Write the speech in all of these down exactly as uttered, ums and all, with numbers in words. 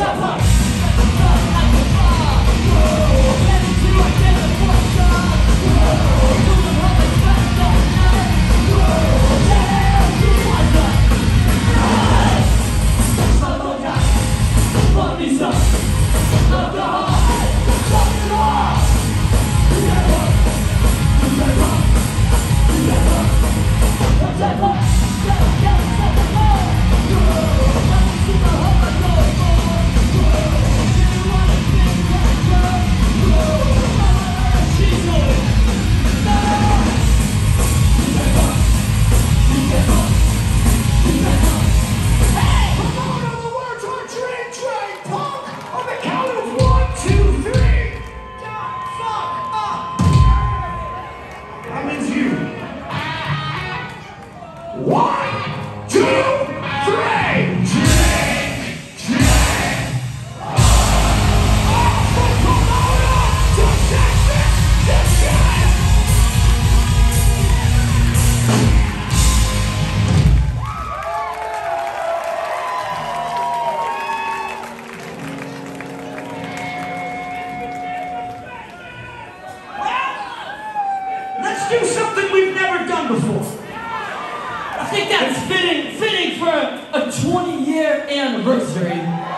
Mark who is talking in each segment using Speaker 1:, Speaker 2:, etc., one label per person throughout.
Speaker 1: do something we've never done before. I think that's fitting, fitting for a twenty year anniversary.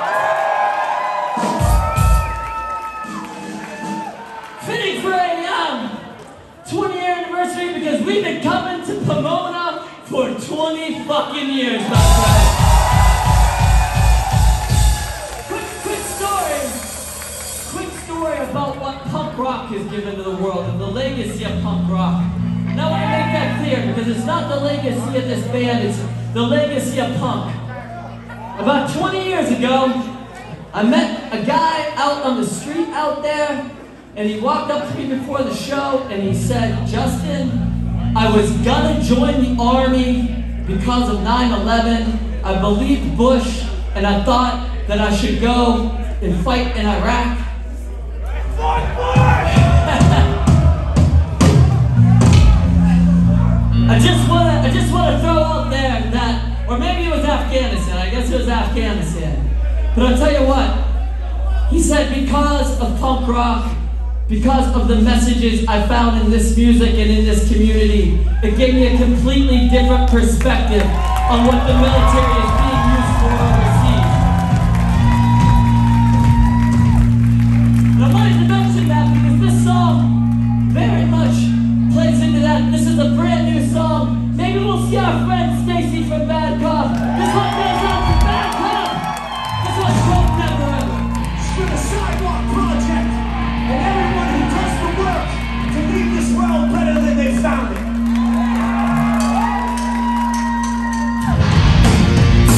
Speaker 1: Fitting for a um, twenty year anniversary because we've been coming to Pomona for twenty fucking years, my friend. Quick, quick story. Quick story about what punk rock has given to the world and the legacy of punk rock. Now I want to make that clear because it's not the legacy of this band, it's the legacy of punk. About twenty years ago, I met a guy out on the street out there, and he walked up to me before the show and he said, "Justin, I was gonna join the army because of nine eleven. I believed Bush, and I thought that I should go and fight in Iraq." Fight Bush! I just wanna, I just wanna throw out there that, or maybe it was Afghanistan. I guess it was Afghanistan. But I'll tell you what. He said, because of punk rock, because of the messages I found in this music and in this community, it gave me a completely different perspective on what the military is being used for overseas. And I wanted to mention that because this song very much plays into that. This is a brand new song. Maybe we'll see our friend Stacy from Bad Cop. This one goes out to Bad Cop. This one's called Never Ever. It's for the Sidewalk Project and everyone who does the work to leave this world better than they found it.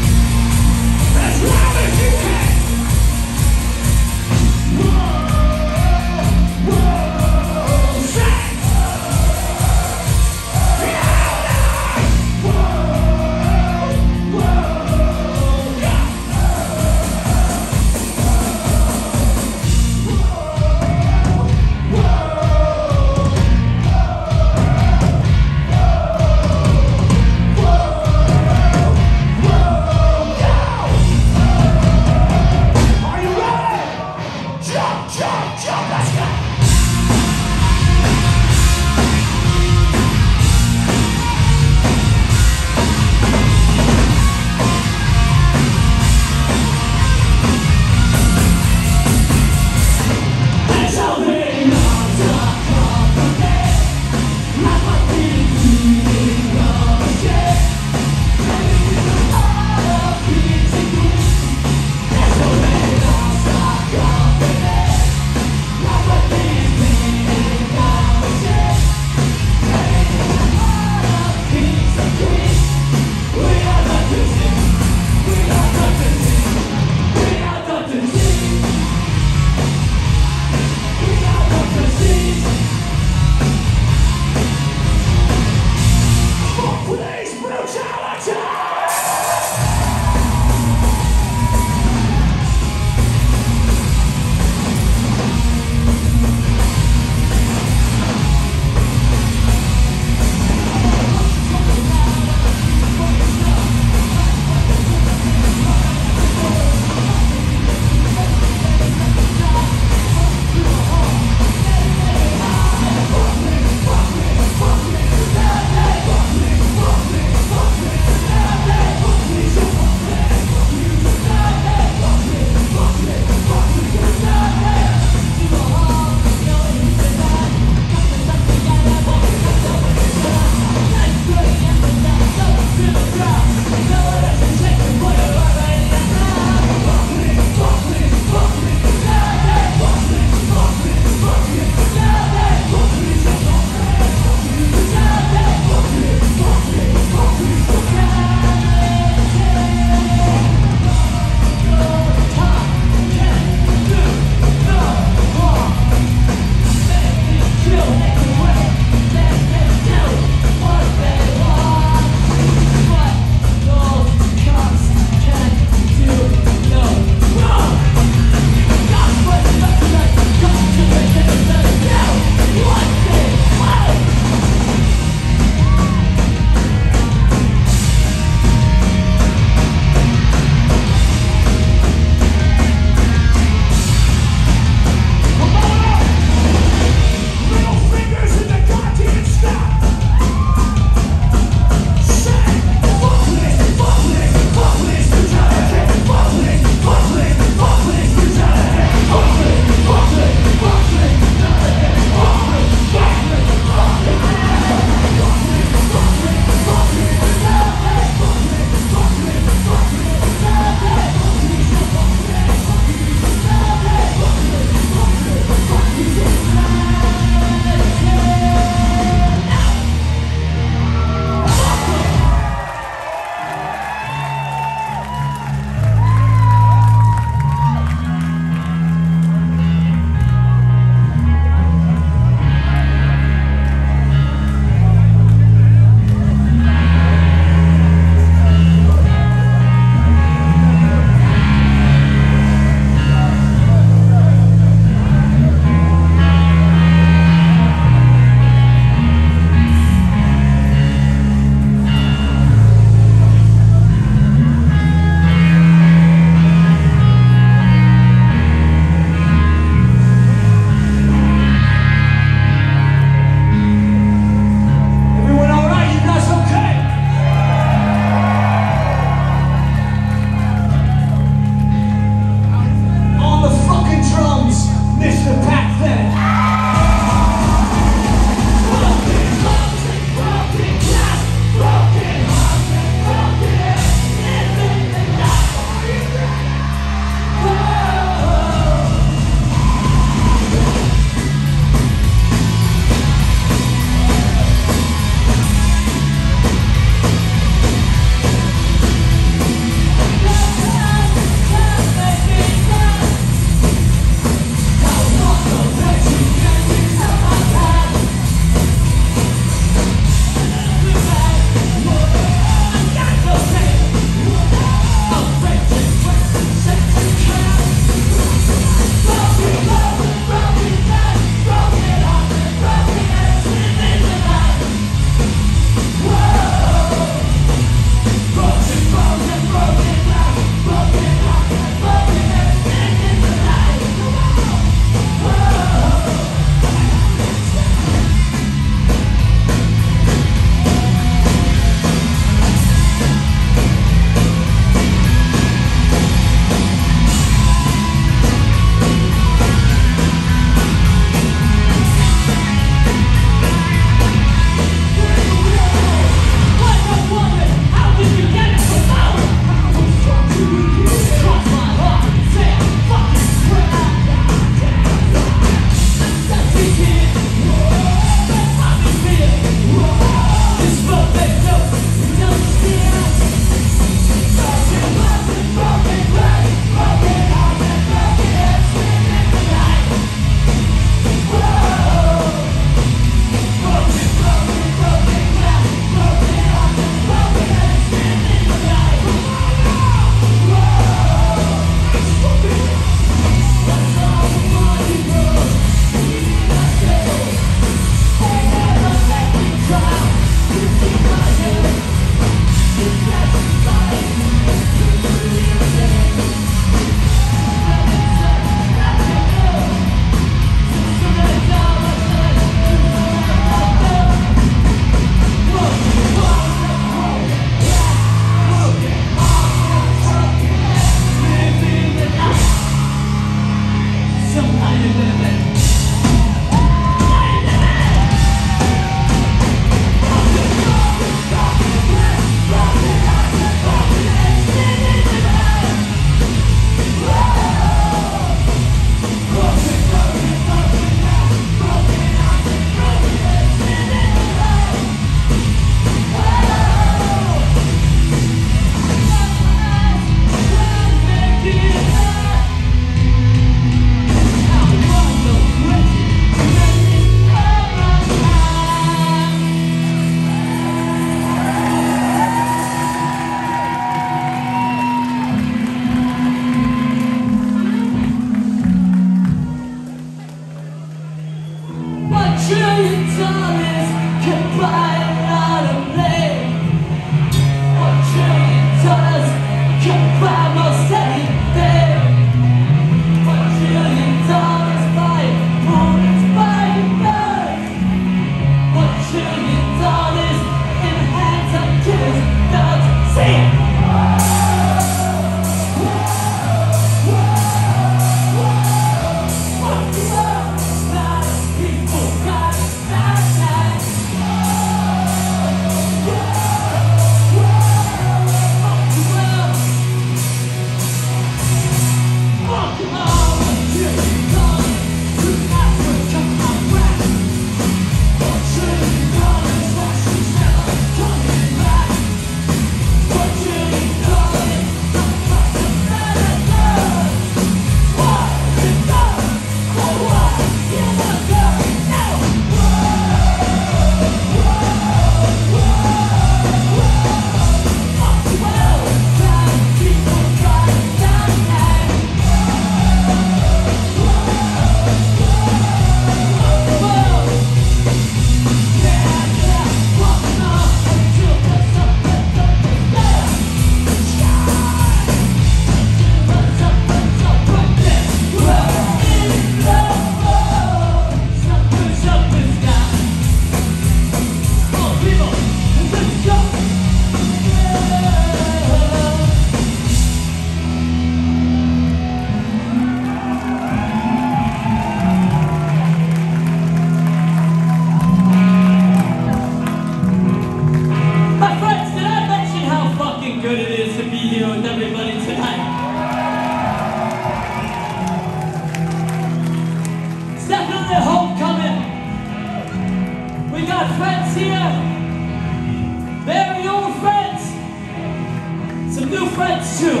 Speaker 1: too.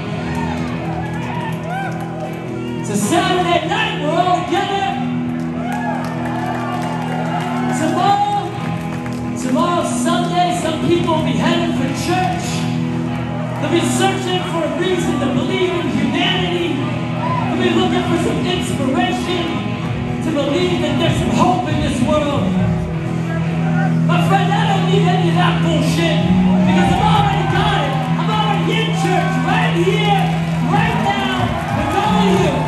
Speaker 1: It's a Saturday night, we're all together. Tomorrow, tomorrow's Sunday, some people will be heading for church. They'll be searching for a reason to believe in humanity. They'll be looking for some inspiration to believe that there's some hope in this world. My friend, I don't need any of that bullshit because I've already got it. I'm already in church right here, right now, with all of you.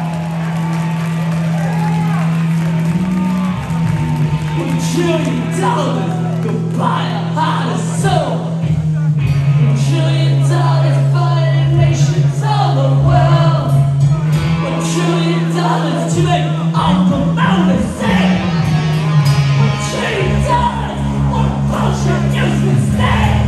Speaker 1: With a trillion dollars, go buy a heart and soul. With a trillion dollars, fighting nations all the world. With a trillion dollars to make all the mountains sing. With a trillion dollars, what a bullshit useless thing.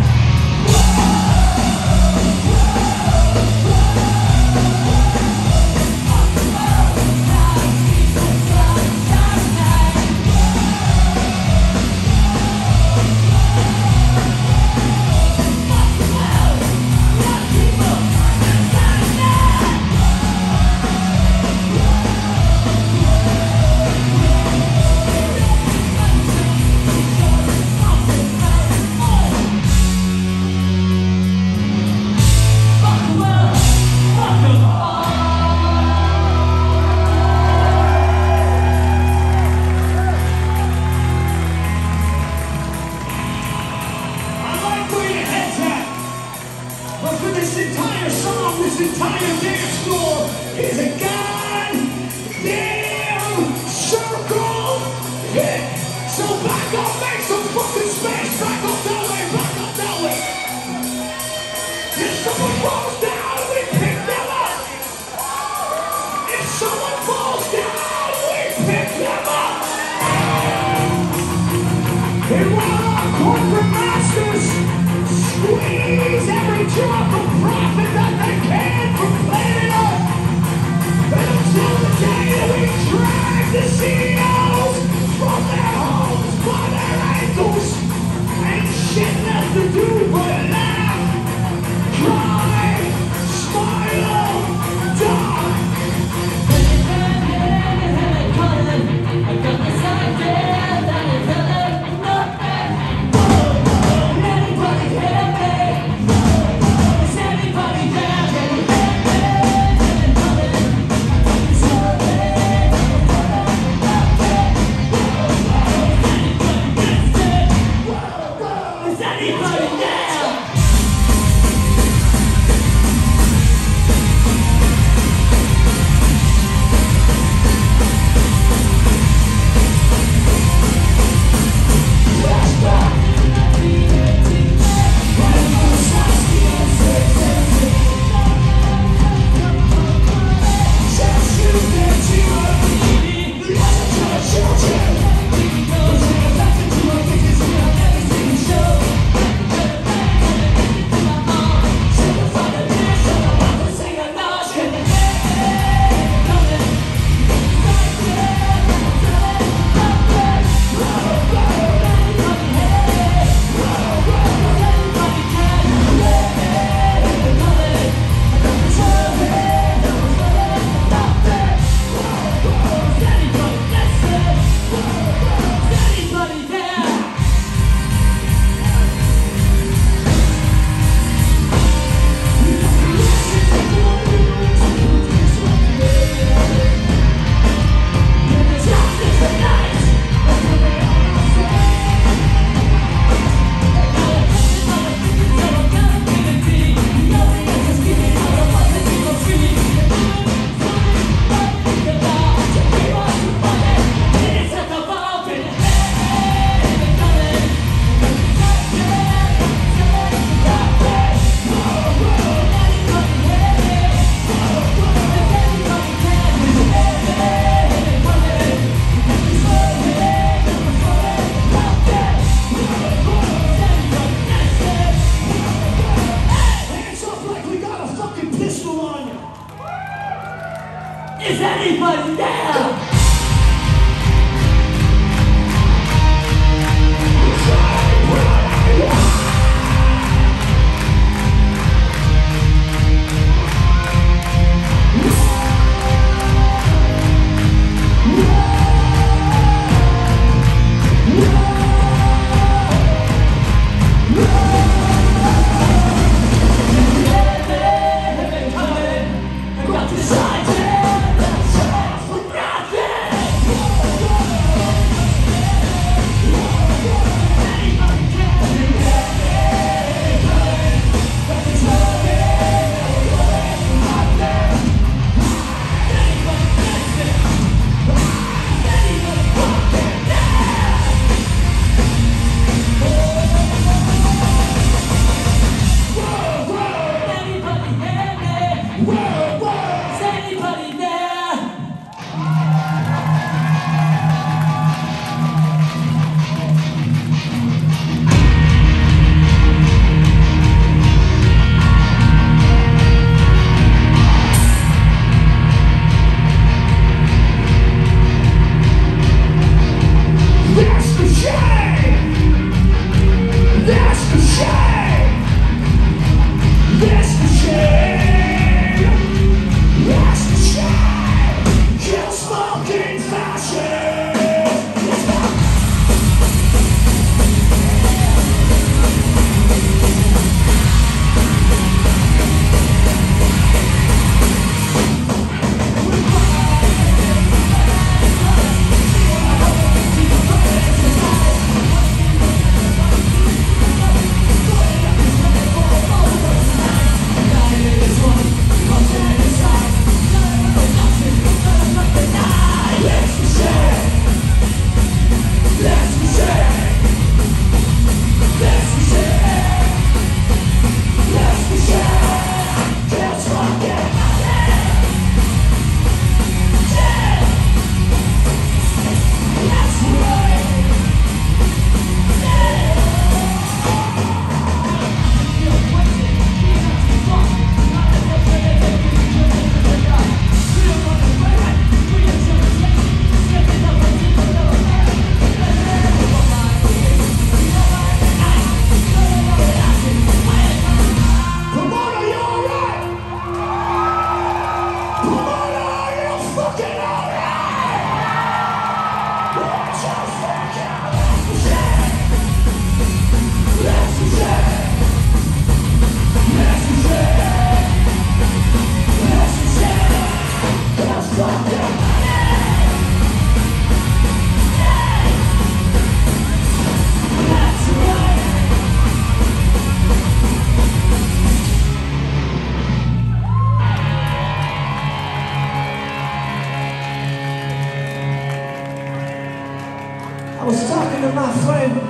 Speaker 2: I was talking to my friend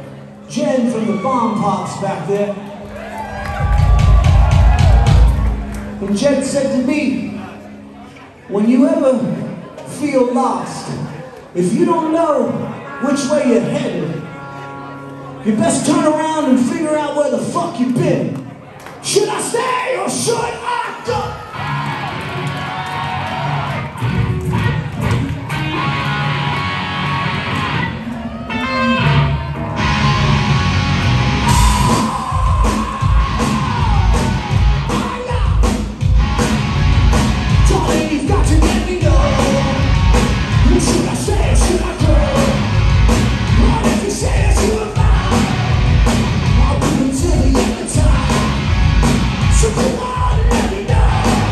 Speaker 2: Jen from the Bomb Pops back there. And Jen said to me, when you ever feel lost, if you don't know which way you're headed, you best turn around and figure out where the fuck you've been. Should I stay or should I go? So come on, let me know.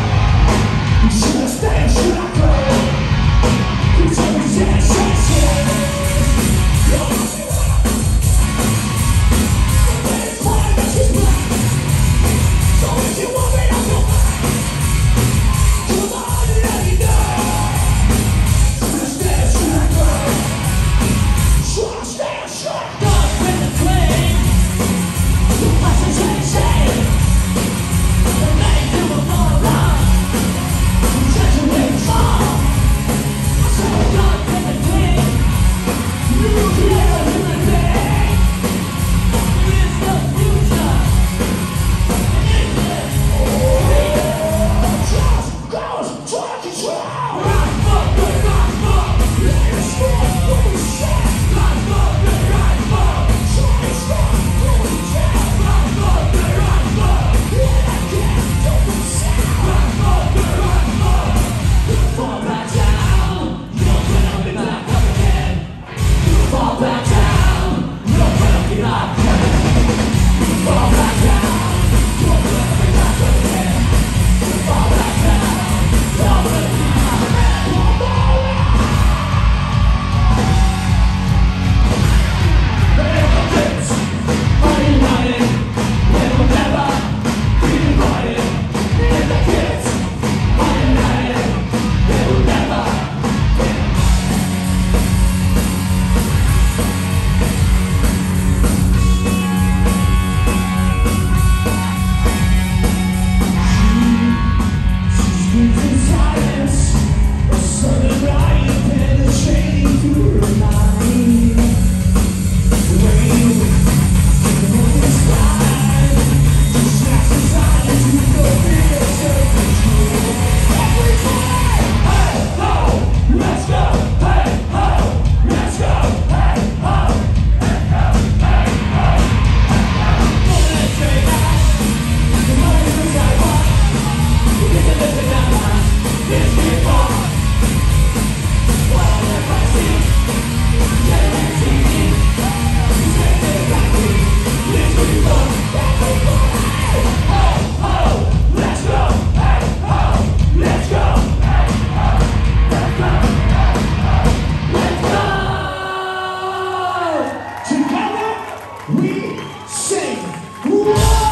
Speaker 2: sing. Whoa!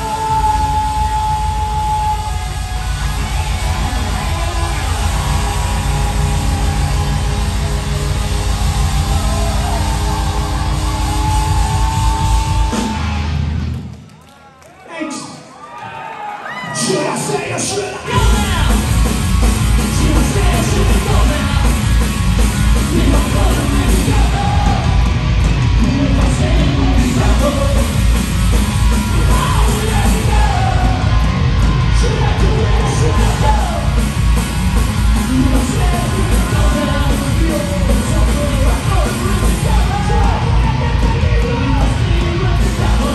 Speaker 2: Should I say or should I go now? Should I stay or should I go now? We don't go to together. If I stay, we'll be trouble. How will I go? Should I do it or should I go? If I stay, we don't go now. We don't go to trouble. If I go to together. We must be with the devil.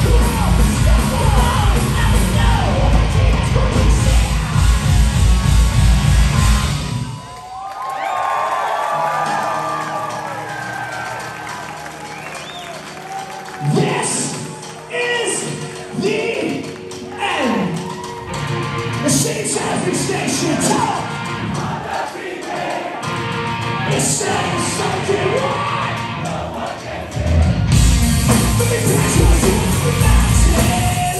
Speaker 2: This is the end. The city traffic station top. It's saying something right. No one can tell. Let me pass you through the mountain.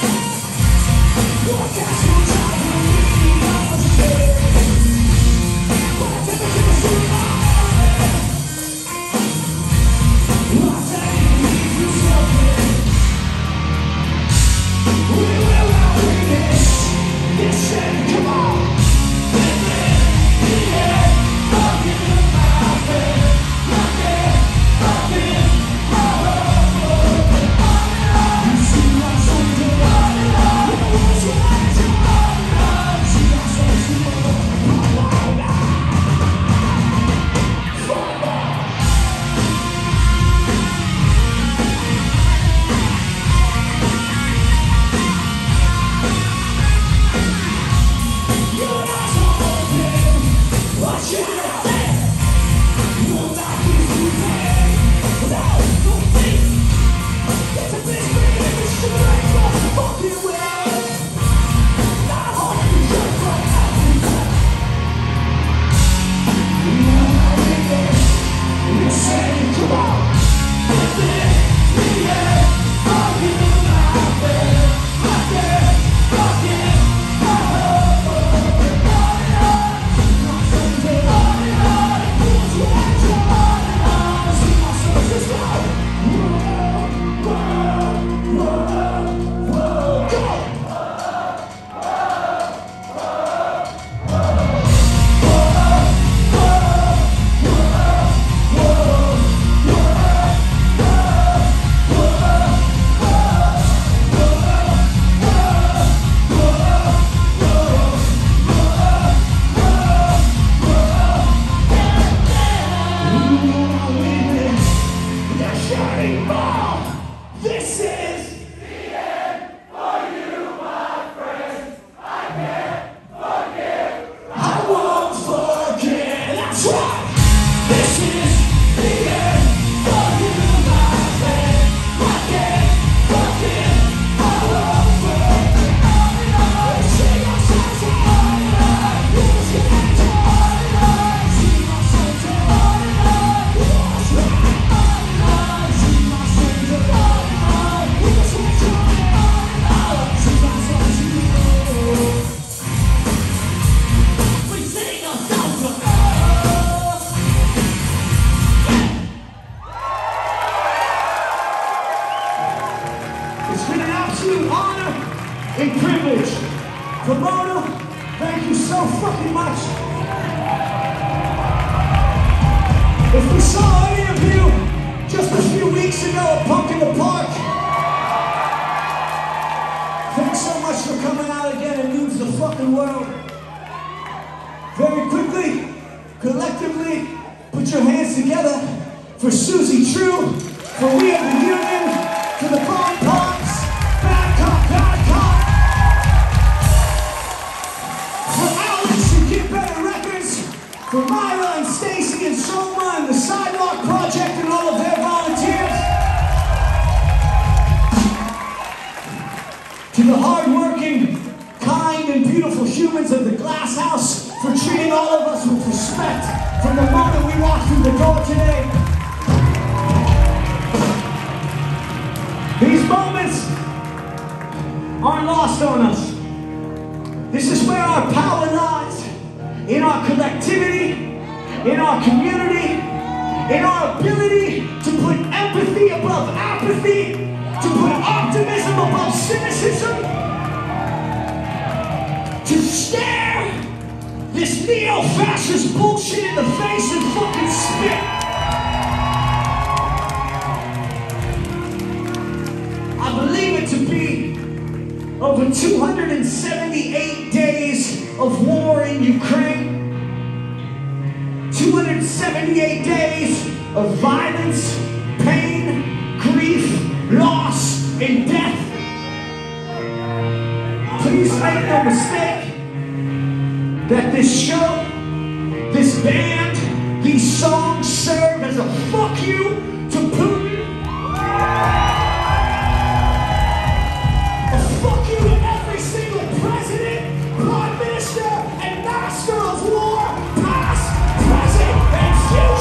Speaker 2: Your gas will drive you really upstairs. But I take it to the street. I'll take it to something. We will outwit this. This ain't come on. This is the end. Fucking in my bed. Fucking, fucking all over. You see my shoulder. You wish you had your own. See my shoulder. This is the end for you, my friends. I can't forgive. I won't forget. That's right. This is the end for you, my friends. I can't forgive. I won't forget. I see myself on it. I see myself on it. See myself on it. What's right? See myself on it. A privilege. Pomona, thank you so fucking much. If we saw any of you just a few weeks ago at Punk in the Park, thanks so much for coming out again. It means the fucking world. Very quickly, collectively, put your hands together for Susie True, for We Are the Union, for the Bon Pops, Bad Cop, Bad Cop. For Myra and Stacy and Soma and the Sidewalk Project and all of their volunteers. To the hardworking, kind, and beautiful humans of the Glass House for treating all of us with respect from the moment we walked through the door today. These moments aren't lost on us. This is where our power lies, in our collectivity, in our community, in our ability to put empathy above apathy, to put optimism above cynicism, to stare this neo-fascist bullshit in the face and fucking spit. I believe it to be over two hundred seventy-eight days of war in Ukraine, two hundred seventy-eight days of violence, pain, grief, loss, and death. Please make no mistake that this show, this band, these songs serve as a fuck you to Putin. A fuck you to every single president, prime minister, and master of war, past, present, and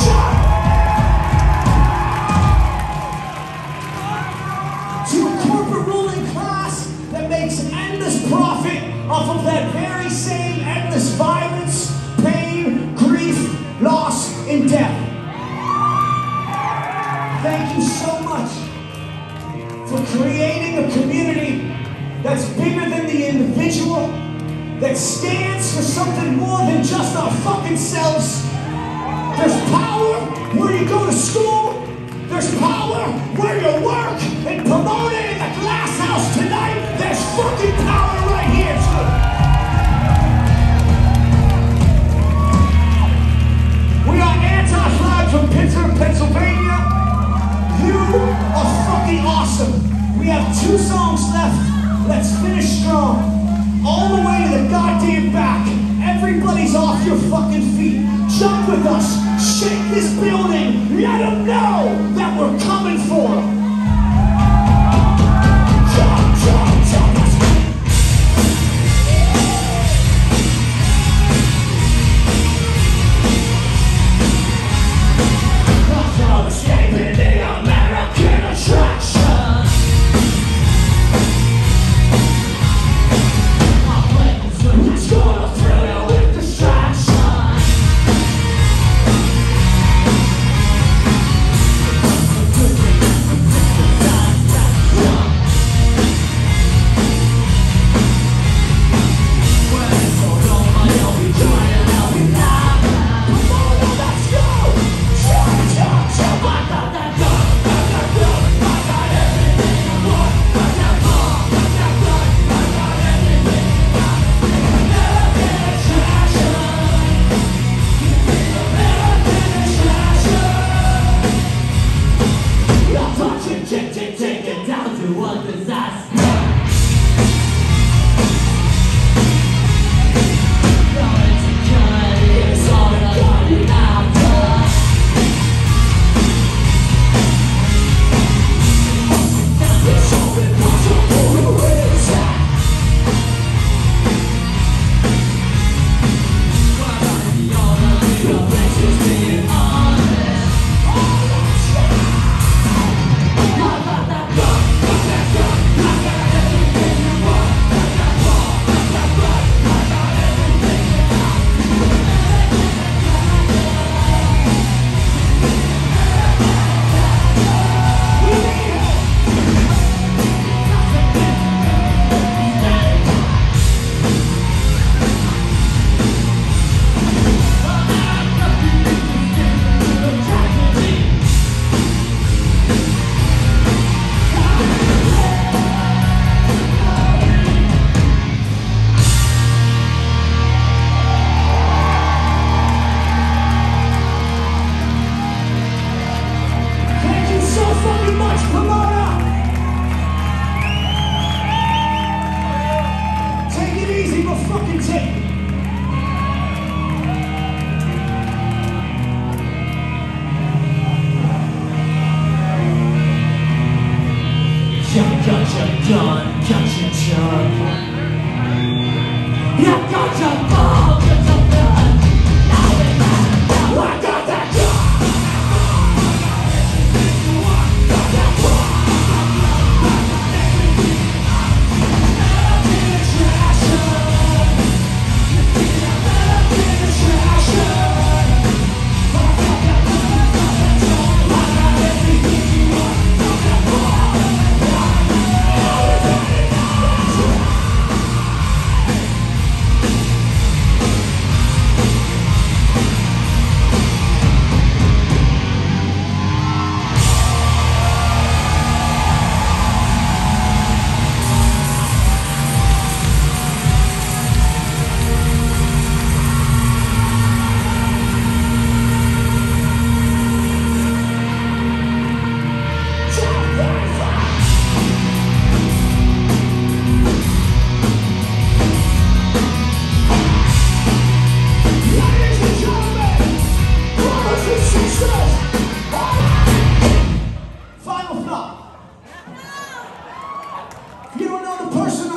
Speaker 2: future. To a corporate ruling class that makes endless profit off of that very same endless violence, pain, grief, loss, and death. Thank you so much for creating a community that's bigger than the individual, that stands for something more than just our fucking selves. There's power where you go to school. There's power where you work, and promoted in the glass house tonight. There's fucking power right here too. We are Anti-Flag from Pittsburgh, Pennsylvania. You are fucking awesome. We have two songs left. Let's finish strong. All the way to the goddamn back. Everybody's off your fucking feet. Jump with us. Shake this building. Let them know that we're coming for them. Jump, jump, jump. Let's go. I'm escaping the American attraction. Let's go through you with distraction.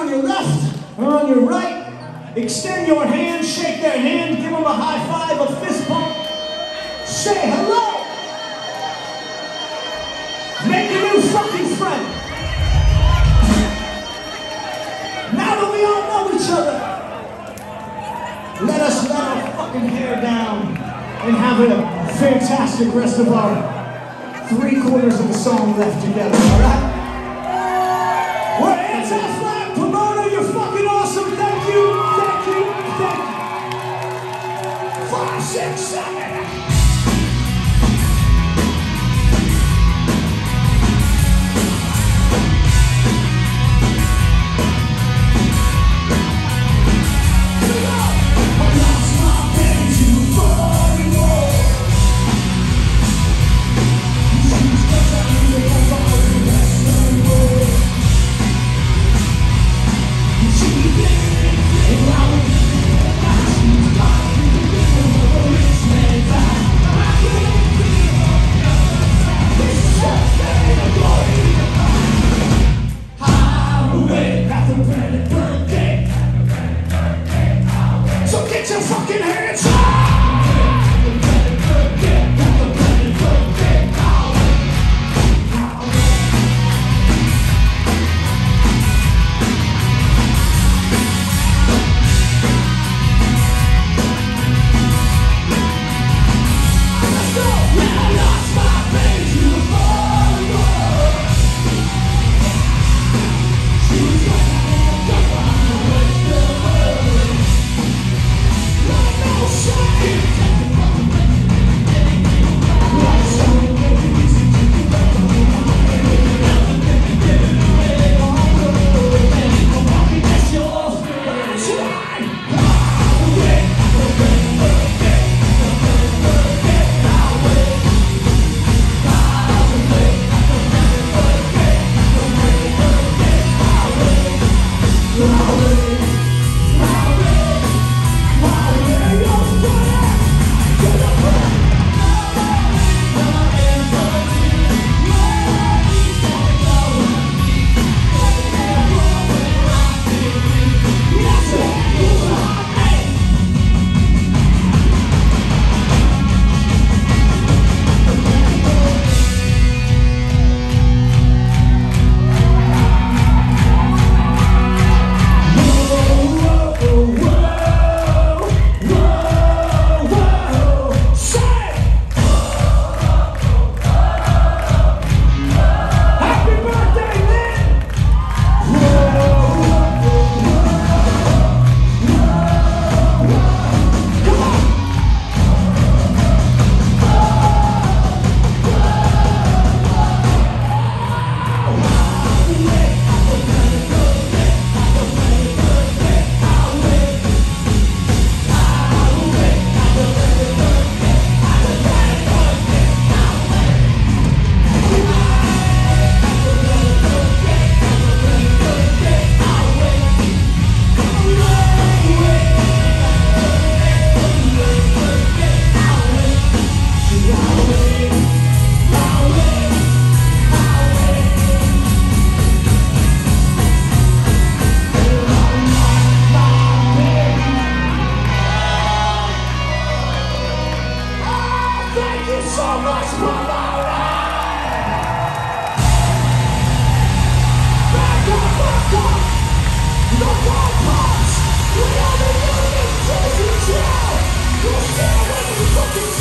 Speaker 2: your left or on your right, extend your hand, shake their hand, give them a high five, a fist bump, say hello. Make a new fucking friend. Now that we all know each other, let us let our fucking hair down and have a fantastic rest of our three quarters of the song left together, alright? We're Anti-Flag. Pomona, you're fucking awesome. Thank you, thank you, thank you. Five, six, seven.
Speaker 3: Fucking